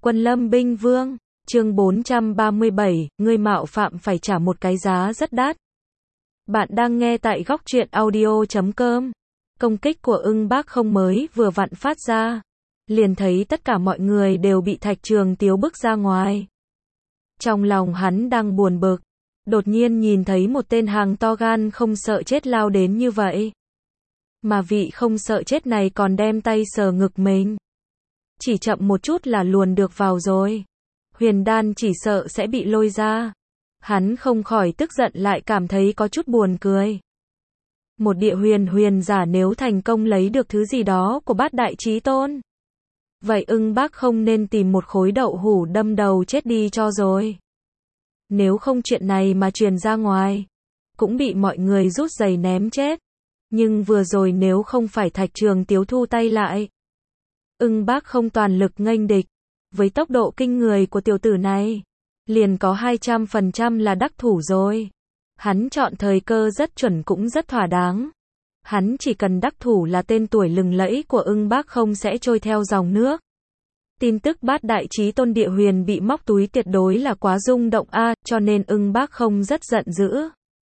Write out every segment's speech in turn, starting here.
Quân Lâm Binh Vương, chương 437, ngươi mạo phạm phải trả một cái giá rất đắt. Bạn đang nghe tại góc truyện audio.com. Công kích của ưng bác không mới vừa vặn phát ra. Liền thấy tất cả mọi người đều bị Thạch Trường Tiếu bức ra ngoài. Trong lòng hắn đang buồn bực. Đột nhiên nhìn thấy một tên hàng to gan không sợ chết lao đến như vậy. Mà vị không sợ chết này còn đem tay sờ ngực mình. Chỉ chậm một chút là luồn được vào rồi. Huyền đan chỉ sợ sẽ bị lôi ra. Hắn không khỏi tức giận lại cảm thấy có chút buồn cười. Một địa huyền giả nếu thành công lấy được thứ gì đó của Bát Đại Chí Tôn. Vậy ưng bác không nên tìm một khối đậu hũ đâm đầu chết đi cho rồi. Nếu không chuyện này mà truyền ra ngoài, cũng bị mọi người rút giày ném chết. Nhưng vừa rồi nếu không phải Thạch Trường Tiếu thu tay lại, ưng bác không toàn lực nghênh địch. Với tốc độ kinh người của tiểu tử này, liền có 200% là đắc thủ rồi. Hắn chọn thời cơ rất chuẩn cũng rất thỏa đáng. Hắn chỉ cần đắc thủ là tên tuổi lừng lẫy của ưng bác không sẽ trôi theo dòng nước. Tin tức Bát Đại Chí Tôn địa huyền bị móc túi tuyệt đối là quá rung động cho nên ưng bác không rất giận dữ.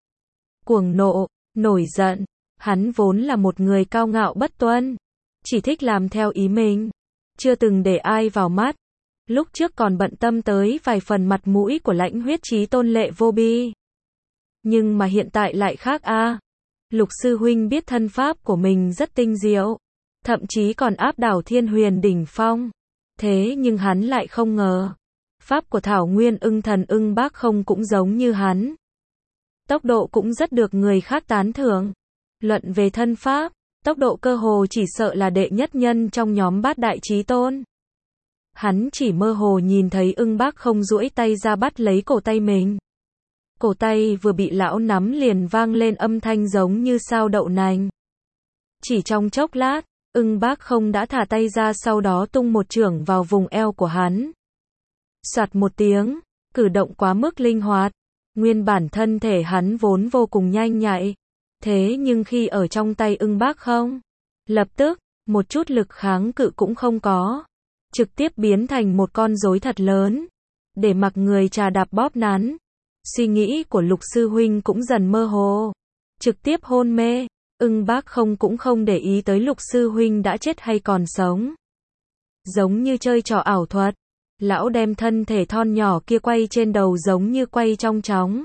Cuồng nộ, nổi giận, hắn vốn là một người cao ngạo bất tuân, chỉ thích làm theo ý mình, chưa từng để ai vào mắt. Lúc trước còn bận tâm tới vài phần mặt mũi của Lãnh Huyết Chí Tôn Lệ Vô Bi. Nhưng mà hiện tại lại khác Lục sư huynh biết thân pháp của mình rất tinh diệu, thậm chí còn áp đảo Thiên Huyền đỉnh phong. Thế nhưng hắn lại không ngờ, pháp của Thảo Nguyên ưng thần ưng bác không cũng giống như hắn. Tốc độ cũng rất được người khác tán thưởng. Luận về thân pháp, tốc độ cơ hồ chỉ sợ là đệ nhất nhân trong nhóm Bát Đại Chí Tôn. Hắn chỉ mơ hồ nhìn thấy ưng bác không duỗi tay ra bắt lấy cổ tay mình. Cổ tay vừa bị lão nắm liền vang lên âm thanh giống như sao đậu nành. Chỉ trong chốc lát, ưng bác không đã thả tay ra, sau đó tung một chưởng vào vùng eo của hắn. Soạt một tiếng, cử động quá mức linh hoạt. Nguyên bản thân thể hắn vốn vô cùng nhanh nhạy. Thế nhưng khi ở trong tay ưng bác không, lập tức, một chút lực kháng cự cũng không có. Trực tiếp biến thành một con rối thật lớn, để mặc người trà đạp bóp nắn. Suy nghĩ của Lục sư huynh cũng dần mơ hồ, trực tiếp hôn mê. Ưng bác không cũng không để ý tới Lục sư huynh đã chết hay còn sống. Giống như chơi trò ảo thuật, lão đem thân thể thon nhỏ kia quay trên đầu giống như quay trong chóng.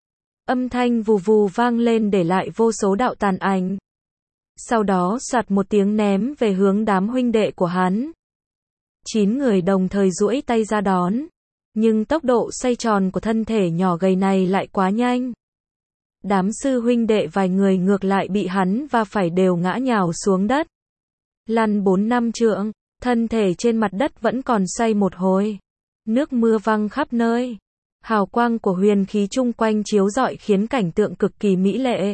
Âm thanh vù vù vang lên để lại vô số đạo tàn ảnh. Sau đó soạt một tiếng ném về hướng đám huynh đệ của hắn. 9 người đồng thời duỗi tay ra đón. Nhưng tốc độ xoay tròn của thân thể nhỏ gầy này lại quá nhanh. Đám sư huynh đệ vài người ngược lại bị hắn va phải đều ngã nhào xuống đất. Lăn 4 năm trượng, thân thể trên mặt đất vẫn còn xoay một hồi. Nước mưa văng khắp nơi. Hào quang của huyền khí chung quanh chiếu rọi khiến cảnh tượng cực kỳ mỹ lệ.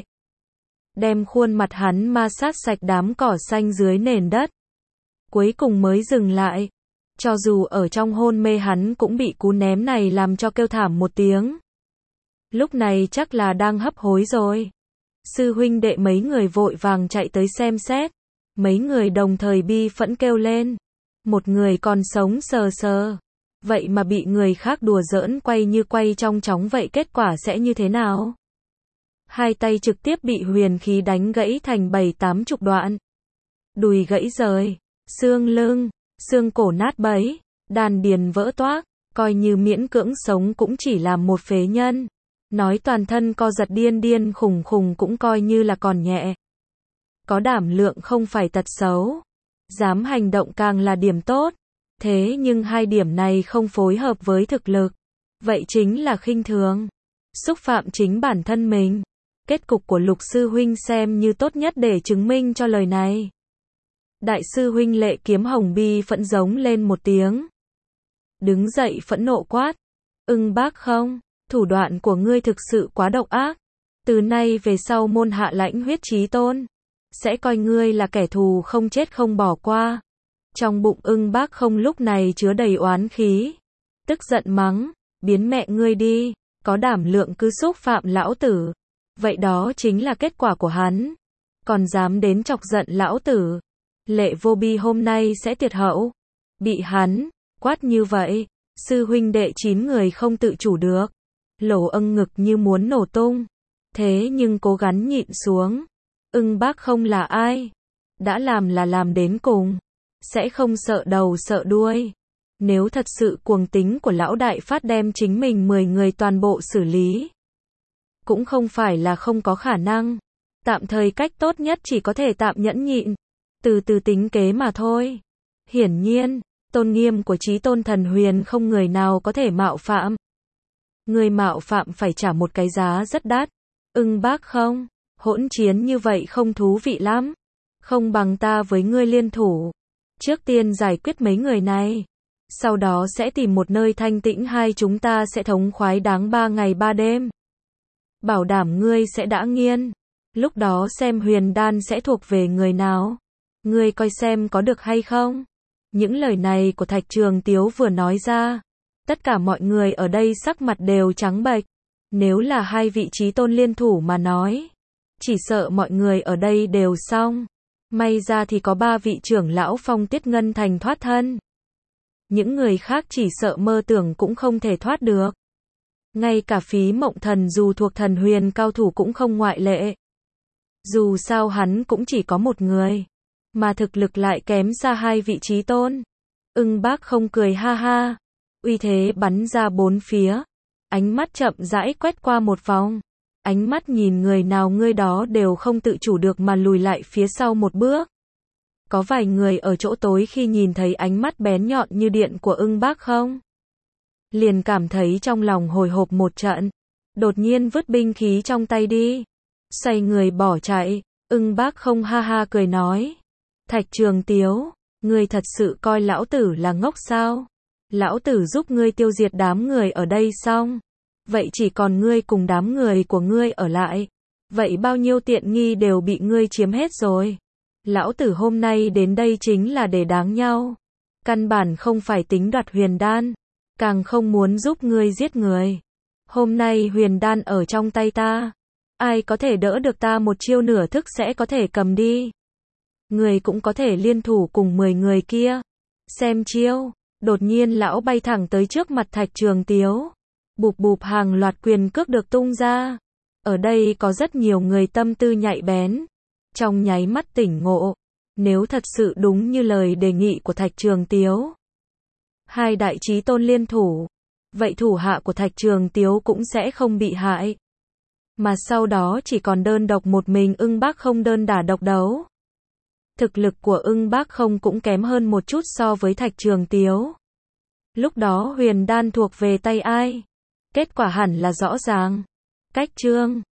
Đem khuôn mặt hắn ma sát sạch đám cỏ xanh dưới nền đất. Cuối cùng mới dừng lại. Cho dù ở trong hôn mê hắn cũng bị cú ném này làm cho kêu thảm một tiếng. Lúc này chắc là đang hấp hối rồi. Sư huynh đệ mấy người vội vàng chạy tới xem xét. Mấy người đồng thời bi phẫn kêu lên. Một người còn sống sờ sờ. Vậy mà bị người khác đùa giỡn quay như quay trong chóng, vậy kết quả sẽ như thế nào? Hai tay trực tiếp bị huyền khí đánh gãy thành 7-80 đoạn. Đùi gãy rời, xương lưng, xương cổ nát bấy, đàn điền vỡ toác, coi như miễn cưỡng sống cũng chỉ là một phế nhân. Nói toàn thân co giật điên khủng cũng coi như là còn nhẹ. Có đảm lượng không phải tật xấu. Dám hành động càng là điểm tốt. Thế nhưng hai điểm này không phối hợp với thực lực. Vậy chính là khinh thường. Xúc phạm chính bản thân mình. Kết cục của Lục sư huynh xem như tốt nhất để chứng minh cho lời này. Đại sư huynh Lệ Kiếm Hồng bi phẫn giống lên một tiếng. Đứng dậy phẫn nộ quát. Ưng bác không, thủ đoạn của ngươi thực sự quá độc ác. Từ nay về sau môn hạ Lãnh Huyết Chí Tôn sẽ coi ngươi là kẻ thù không chết không bỏ qua. Trong bụng ưng bác không lúc này chứa đầy oán khí. Tức giận mắng, biến mẹ ngươi đi, có đảm lượng cứ xúc phạm lão tử. Vậy đó chính là kết quả của hắn. Còn dám đến chọc giận lão tử. Lệ Vô Bi hôm nay sẽ tuyệt hậu. Bị hắn quát như vậy, sư huynh đệ 9 người không tự chủ được. Lỗ Ưng ngực như muốn nổ tung. Thế nhưng cố gắng nhịn xuống. Ưng Bác không là ai. Đã làm là làm đến cùng. Sẽ không sợ đầu sợ đuôi. Nếu thật sự cuồng tính của lão đại phát đem chính mình 10 người toàn bộ xử lý. Cũng không phải là không có khả năng. Tạm thời cách tốt nhất chỉ có thể tạm nhẫn nhịn. Từ từ tính kế mà thôi. Hiển nhiên, tôn nghiêm của Chí Tôn Thần Huyền không người nào có thể mạo phạm. Người mạo phạm phải trả một cái giá rất đắt. Ưng Bác không? Hỗn chiến như vậy không thú vị lắm. Không bằng ta với ngươi liên thủ. Trước tiên giải quyết mấy người này. Sau đó sẽ tìm một nơi thanh tĩnh, hai chúng ta sẽ thống khoái đáng 3 ngày 3 đêm. Bảo đảm ngươi sẽ đã nghiên. Lúc đó xem huyền đan sẽ thuộc về người nào. Ngươi coi xem có được hay không? Những lời này của Thạch Trường Tiếu vừa nói ra. Tất cả mọi người ở đây sắc mặt đều trắng bệch. Nếu là hai vị Chí Tôn liên thủ mà nói. Chỉ sợ mọi người ở đây đều xong. May ra thì có 3 vị trưởng lão Phong Tuyết Ngân Thành thoát thân. Những người khác chỉ sợ mơ tưởng cũng không thể thoát được. Ngay cả Phí Mộng Thần dù thuộc thần huyền cao thủ cũng không ngoại lệ. Dù sao hắn cũng chỉ có một người. Mà thực lực lại kém xa hai vị Chí Tôn. Ưng Bác không cười ha ha. Uy thế bắn ra bốn phía. Ánh mắt chậm rãi quét qua một vòng. Ánh mắt nhìn người nào người đó đều không tự chủ được mà lùi lại phía sau một bước. Có vài người ở chỗ tối khi nhìn thấy ánh mắt bén nhọn như điện của Ưng Bác không? Liền cảm thấy trong lòng hồi hộp một trận. Đột nhiên vứt binh khí trong tay đi. Xoay người bỏ chạy. Ưng Bác không ha ha cười nói. Thạch Trường Tiếu, ngươi thật sự coi lão tử là ngốc sao? Lão tử giúp ngươi tiêu diệt đám người ở đây xong. Vậy chỉ còn ngươi cùng đám người của ngươi ở lại. Vậy bao nhiêu tiện nghi đều bị ngươi chiếm hết rồi. Lão tử hôm nay đến đây chính là để đáng nhau. Căn bản không phải tính đoạt huyền đan. Càng không muốn giúp ngươi giết người. Hôm nay huyền đan ở trong tay ta. Ai có thể đỡ được ta một chiêu nửa thức sẽ có thể cầm đi. Người cũng có thể liên thủ cùng 10 người kia. Xem chiêu. Đột nhiên lão bay thẳng tới trước mặt Thạch Trường Tiếu. Bụp bụp hàng loạt quyền cước được tung ra. Ở đây có rất nhiều người tâm tư nhạy bén. Trong nháy mắt tỉnh ngộ. Nếu thật sự đúng như lời đề nghị của Thạch Trường Tiếu. Hai đại Chí Tôn liên thủ. Vậy thủ hạ của Thạch Trường Tiếu cũng sẽ không bị hại. Mà sau đó chỉ còn đơn độc một mình Ưng Bác không đơn đả độc đấu. Thực lực của Ưng Bác không cũng kém hơn một chút so với Thạch Trường Tiếu. Lúc đó huyền đan thuộc về tay ai? Kết quả hẳn là rõ ràng. Cách chương